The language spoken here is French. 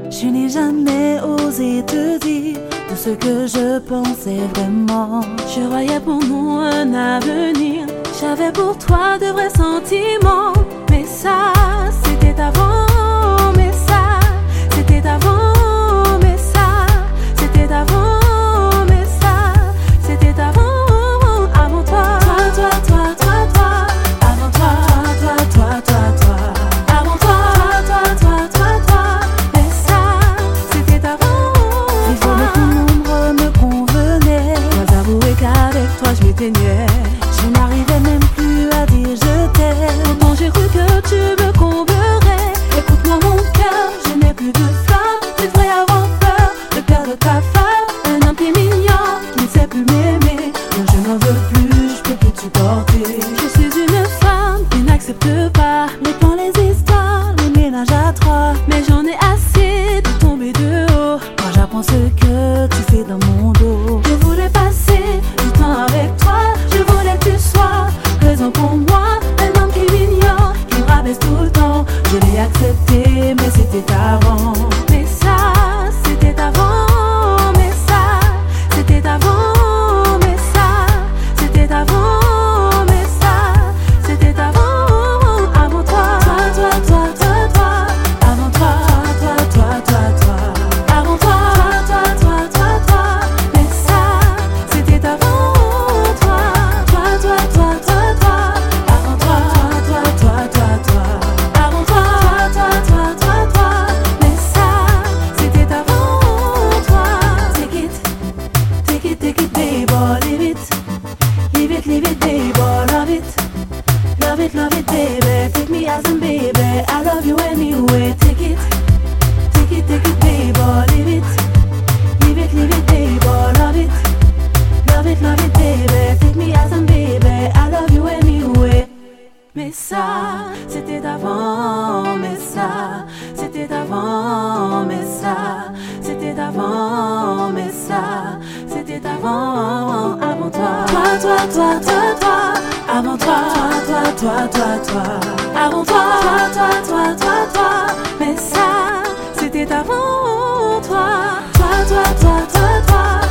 Je n'ai jamais osé te dire tout ce que je pensais vraiment. Je voyais pour nous un avenir, j'avais pour toi de vrais sentiments. Mais ça, c'était avant, mais ça, c'était avant, mais ça, c'était avant, mais ça, c'était avant, avant toi. Toi, toi, toi, toi, toi, avant toi, toi, toi, toi, toi, avant toi, toi, toi, toi, toi, mais ça, c'était avant. Vivre avec mon ombre me convenait. Dois avouer qu'avec toi je m'éteignais. Je n'arrivais même plus à dire je t'aime. Pourtant j'ai cru que tu me comblerais. Écoute-moi mon cœur, je n'ai plus de flamme. Tu devrais avoir peur de perdre ta femme. Un homme qui est mignon, qui ne sait plus m'aimer. Non, je n'en veux plus, je peux plus te supporter. Je suis une femme qui n'accepte pas les plans, les histoires, les ménages à trois. Mais j'en ai assez de tomber de haut quand j'apprends ce que tu fais dans mon dos. Je voulais passer du temps avec toi, je voulais que tu sois présent pour moi. Un homme qui m'ignore, qui me rabaisse tout le temps. Je l'ai accepté, mais c'était avant. Mais ça, c'était avant. Mais ça, c'était avant. Mais ça, c'était avant. Mais ça, c'était avant. Avant toi, toi, toi, toi, toi, toi. Avant toi, toi, toi, toi, toi. Avant toi, toi, toi, toi, toi. Mais ça, c'était avant toi. Toi, toi, toi, toi, toi. Avant toi, toi, toi, toi, toi. Avant toi, toi, toi, toi, toi. Mais ça, c'était avant toi. Take it, take it, take it, baby, leave it. Leave it, leave it, baby, love it. Love it, love it, baby. Take me as a baby. I love you anyway. Take it, take it, take it, baby, leave it. Leave it, leave it, baby, love it. Love it, love it, baby. Take me as a baby. I love you anyway. Mais ça, c'était avant. Mais ça, c'était avant. Mais ça, c'était avant. Mais ça, c'était avant. Avant toi, toi, toi, toi, toi, toi. Avant toi, toi, toi, toi, toi, toi. Avant toi, toi, toi, toi, toi, toi. Mais ça, c'était avant toi. Toi, toi, toi, toi, toi.